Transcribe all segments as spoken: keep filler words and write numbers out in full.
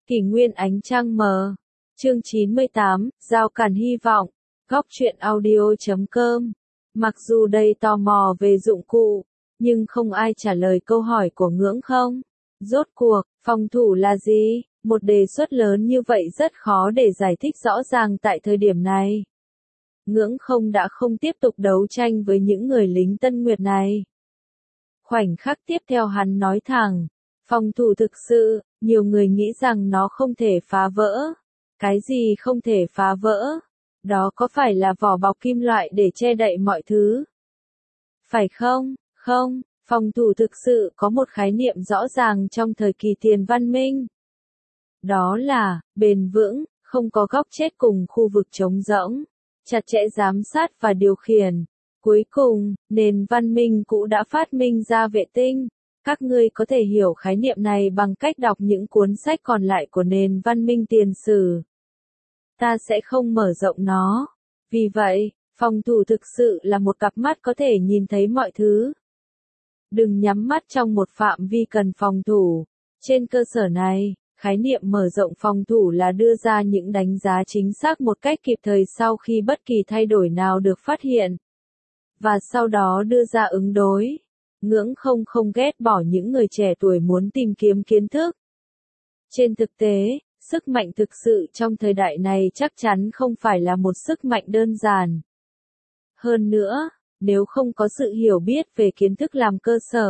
Kỷ nguyên ánh trăng mờ. Chương chín mươi tám, Rào cản hy vọng. Góc truyện audio chấm com. Mặc dù đầy tò mò về dụng cụ, nhưng không ai trả lời câu hỏi của Ngưỡng Không. Rốt cuộc, phòng thủ là gì? Một đề xuất lớn như vậy rất khó để giải thích rõ ràng tại thời điểm này. Ngưỡng Không đã không tiếp tục đấu tranh với những người lính Tân Nguyệt này. Khoảnh khắc tiếp theo hắn nói thẳng, phòng thủ thực sự, nhiều người nghĩ rằng nó không thể phá vỡ. Cái gì không thể phá vỡ? Đó có phải là vỏ bọc kim loại để che đậy mọi thứ? Phải không? Không, phòng thủ thực sự có một khái niệm rõ ràng trong thời kỳ tiền văn minh. Đó là, bền vững, không có góc chết cùng khu vực trống rỗng, chặt chẽ giám sát và điều khiển. Cuối cùng, nền văn minh cũ đã phát minh ra vệ tinh. Các ngươi có thể hiểu khái niệm này bằng cách đọc những cuốn sách còn lại của nền văn minh tiền sử. Ta sẽ không mở rộng nó. Vì vậy, phòng thủ thực sự là một cặp mắt có thể nhìn thấy mọi thứ. Đừng nhắm mắt trong một phạm vi cần phòng thủ. Trên cơ sở này, khái niệm mở rộng phòng thủ là đưa ra những đánh giá chính xác một cách kịp thời sau khi bất kỳ thay đổi nào được phát hiện. Và sau đó đưa ra ứng đối. Ngưỡng Không không ghét bỏ những người trẻ tuổi muốn tìm kiếm kiến thức. Trên thực tế, sức mạnh thực sự trong thời đại này chắc chắn không phải là một sức mạnh đơn giản. Hơn nữa, nếu không có sự hiểu biết về kiến thức làm cơ sở,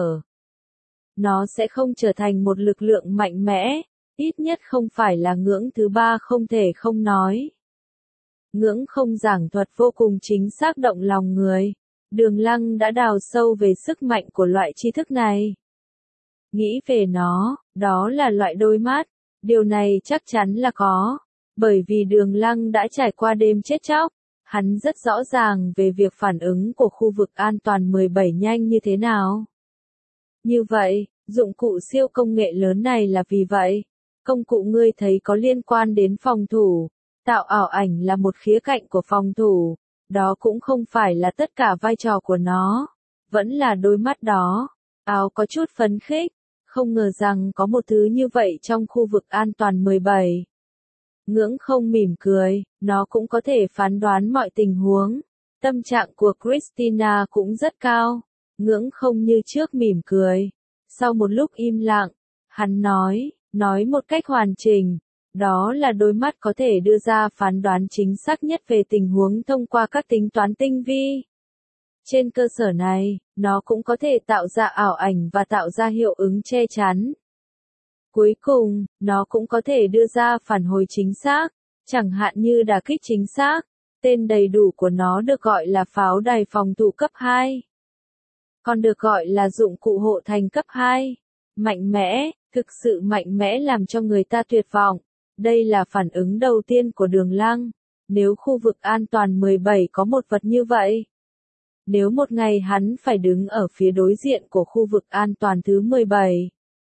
nó sẽ không trở thành một lực lượng mạnh mẽ, ít nhất không phải là ngưỡng thứ ba không thể không nói. Ngưỡng Không giảng thuật vô cùng chính xác động lòng người. Đường Lăng đã đào sâu về sức mạnh của loại tri thức này. Nghĩ về nó, đó là loại đôi mắt. Điều này chắc chắn là có. Bởi vì Đường Lăng đã trải qua đêm chết chóc. Hắn rất rõ ràng về việc phản ứng của khu vực an toàn mười bảy nhanh như thế nào. Như vậy, dụng cụ siêu công nghệ lớn này là vì vậy. Công cụ ngươi thấy có liên quan đến phòng thủ. Tạo ảo ảnh là một khía cạnh của phòng thủ. Đó cũng không phải là tất cả vai trò của nó. Vẫn là đôi mắt đó. Áo có chút phấn khích. Không ngờ rằng có một thứ như vậy trong khu vực an toàn mười bảy. Ngưỡng Không mỉm cười, nó cũng có thể phán đoán mọi tình huống. Tâm trạng của Christina cũng rất cao. Ngưỡng Không như trước mỉm cười. Sau một lúc im lặng, hắn nói, nói một cách hoàn chỉnh. Đó là đôi mắt có thể đưa ra phán đoán chính xác nhất về tình huống thông qua các tính toán tinh vi. Trên cơ sở này, nó cũng có thể tạo ra ảo ảnh và tạo ra hiệu ứng che chắn. Cuối cùng, nó cũng có thể đưa ra phản hồi chính xác, chẳng hạn như đả kích chính xác. Tên đầy đủ của nó được gọi là pháo đài phòng thủ cấp hai. Còn được gọi là dụng cụ hộ thành cấp hai. Mạnh mẽ, thực sự mạnh mẽ làm cho người ta tuyệt vọng. Đây là phản ứng đầu tiên của Đường Lăng. Nếu khu vực an toàn mười bảy có một vật như vậy, nếu một ngày hắn phải đứng ở phía đối diện của khu vực an toàn thứ mười bảy,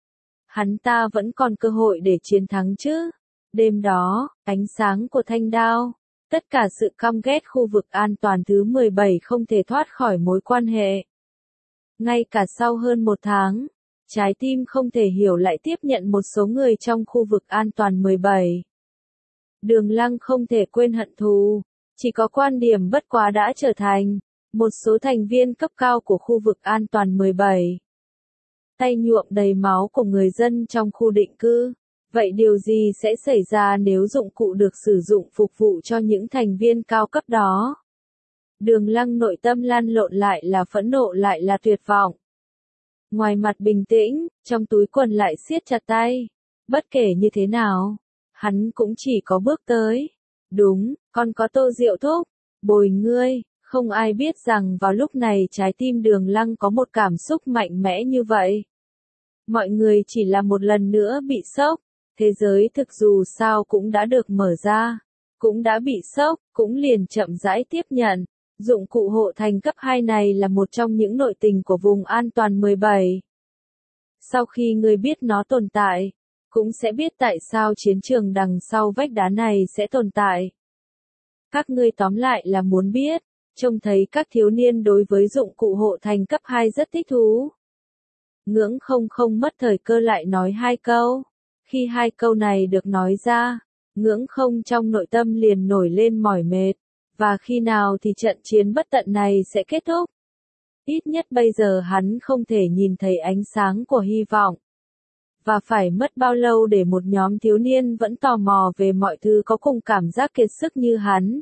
hắn ta vẫn còn cơ hội để chiến thắng chứ. Đêm đó, ánh sáng của thanh đao, tất cả sự căm ghét khu vực an toàn thứ mười bảy không thể thoát khỏi mối quan hệ. Ngay cả sau hơn một tháng, trái tim không thể hiểu lại tiếp nhận một số người trong khu vực an toàn mười bảy. Đường Lăng không thể quên hận thù, chỉ có quan điểm bất quá đã trở thành một số thành viên cấp cao của khu vực an toàn mười bảy. Tay nhuộm đầy máu của người dân trong khu định cư. Vậy điều gì sẽ xảy ra nếu dụng cụ được sử dụng phục vụ cho những thành viên cao cấp đó? Đường Lăng nội tâm lăn lộn lại là phẫn nộ lại là tuyệt vọng. Ngoài mặt bình tĩnh, trong túi quần lại siết chặt tay. Bất kể như thế nào, hắn cũng chỉ có bước tới. Đúng, còn có Tô Diệu thúc, bồi ngươi. Không ai biết rằng vào lúc này trái tim Đường Lăng có một cảm xúc mạnh mẽ như vậy. Mọi người chỉ là một lần nữa bị sốc. Thế giới thực dù sao cũng đã được mở ra. Cũng đã bị sốc, cũng liền chậm rãi tiếp nhận. Dụng cụ hộ thành cấp hai này là một trong những nội tình của vùng an toàn mười bảy. Sau khi người biết nó tồn tại, cũng sẽ biết tại sao chiến trường đằng sau vách đá này sẽ tồn tại. Các ngươi tóm lại là muốn biết, trông thấy các thiếu niên đối với dụng cụ hộ thành cấp hai rất thích thú. Ngưỡng Không không mất thời cơ lại nói hai câu. Khi hai câu này được nói ra, Ngưỡng Không trong nội tâm liền nổi lên mỏi mệt, và khi nào thì trận chiến bất tận này sẽ kết thúc? Ít nhất bây giờ hắn không thể nhìn thấy ánh sáng của hy vọng. Và phải mất bao lâu để một nhóm thiếu niên vẫn tò mò về mọi thứ có cùng cảm giác kiệt sức như hắn?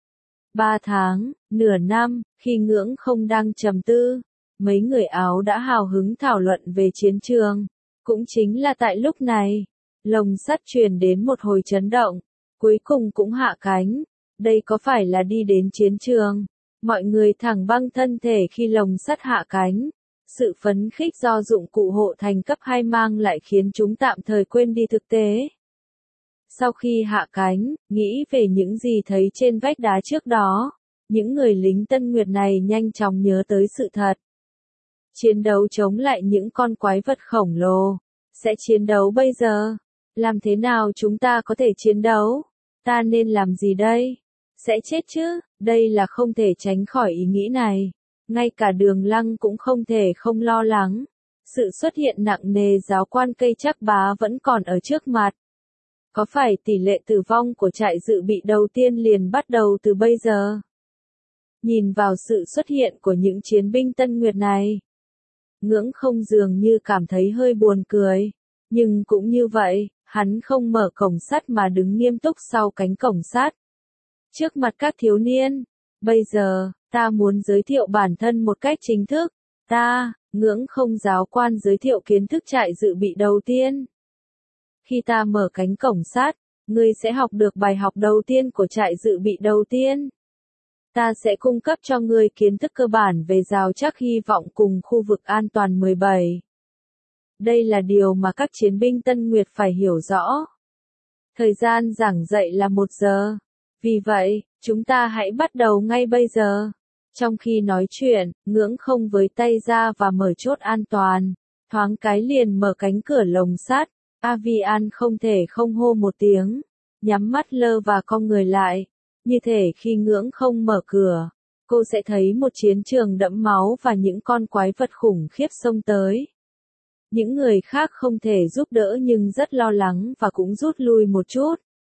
Ba tháng, nửa năm, khi Ngưỡng Không đang trầm tư, mấy người áo đã hào hứng thảo luận về chiến trường. Cũng chính là tại lúc này, lồng sắt truyền đến một hồi chấn động, cuối cùng cũng hạ cánh. Đây có phải là đi đến chiến trường? Mọi người thẳng băng thân thể khi lồng sắt hạ cánh. Sự phấn khích do dụng cụ hộ thành cấp hai mang lại khiến chúng tạm thời quên đi thực tế. Sau khi hạ cánh, nghĩ về những gì thấy trên vách đá trước đó, những người lính Tân Nguyệt này nhanh chóng nhớ tới sự thật. Chiến đấu chống lại những con quái vật khổng lồ. Sẽ chiến đấu bây giờ? Làm thế nào chúng ta có thể chiến đấu? Ta nên làm gì đây? Sẽ chết chứ? Đây là không thể tránh khỏi ý nghĩ này. Ngay cả Đường Lăng cũng không thể không lo lắng. Sự xuất hiện nặng nề giáo quan cây Trác Bá vẫn còn ở trước mặt. Có phải tỷ lệ tử vong của trại dự bị đầu tiên liền bắt đầu từ bây giờ? Nhìn vào sự xuất hiện của những chiến binh Tân Nguyệt này, Ngưỡng Không dường như cảm thấy hơi buồn cười. Nhưng cũng như vậy, hắn không mở cổng sắt mà đứng nghiêm túc sau cánh cổng sắt. Trước mặt các thiếu niên, bây giờ, ta muốn giới thiệu bản thân một cách chính thức. Ta, Ngưỡng Không giáo quan giới thiệu kiến thức trại dự bị đầu tiên. Khi ta mở cánh cổng sắt, ngươi sẽ học được bài học đầu tiên của trại dự bị đầu tiên. Ta sẽ cung cấp cho ngươi kiến thức cơ bản về rào trắc hy vọng cùng khu vực an toàn mười bảy. Đây là điều mà các chiến binh Tân Nguyệt phải hiểu rõ. Thời gian giảng dạy là một giờ. Vì vậy, chúng ta hãy bắt đầu ngay bây giờ. Trong khi nói chuyện, Ngưỡng Không với tay ra và mở chốt an toàn. Thoáng cái liền mở cánh cửa lồng sắt. Avian không thể không hô một tiếng. Nhắm mắt lơ và cong người lại. Như thể khi Ngưỡng Không mở cửa, cô sẽ thấy một chiến trường đẫm máu và những con quái vật khủng khiếp xông tới. Những người khác không thể giúp đỡ nhưng rất lo lắng và cũng rút lui một chút.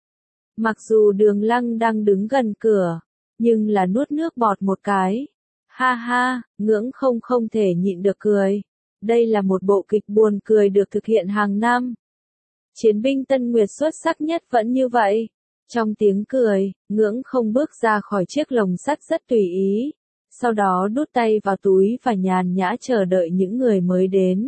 Mặc dù Đường Lăng đang đứng gần cửa, nhưng là nuốt nước bọt một cái. Ha ha, Ngưỡng Không không thể nhịn được cười. Đây là một bộ kịch buồn cười được thực hiện hàng năm. Chiến binh Tân Nguyệt xuất sắc nhất vẫn như vậy. Trong tiếng cười, Ngưỡng Không bước ra khỏi chiếc lồng sắt rất tùy ý. Sau đó đút tay vào túi và nhàn nhã chờ đợi những người mới đến.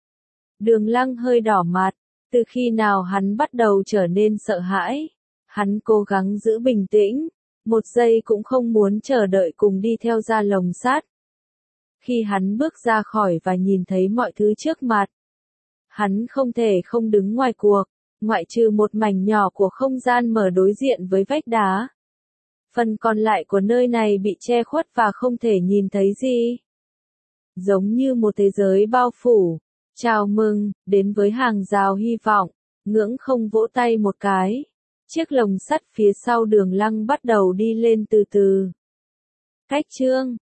Đường Lăng hơi đỏ mặt. Từ khi nào hắn bắt đầu trở nên sợ hãi? Hắn cố gắng giữ bình tĩnh. Một giây cũng không muốn chờ đợi cùng đi theo ra lồng sắt. Khi hắn bước ra khỏi và nhìn thấy mọi thứ trước mặt, hắn không thể không đứng ngoài cuộc. Ngoại trừ một mảnh nhỏ của không gian mở đối diện với vách đá. Phần còn lại của nơi này bị che khuất và không thể nhìn thấy gì. Giống như một thế giới bao phủ. Chào mừng, đến với hàng rào hy vọng. Ngưỡng Không vỗ tay một cái. Chiếc lồng sắt phía sau Đường Lăng bắt đầu đi lên từ từ. Cách chương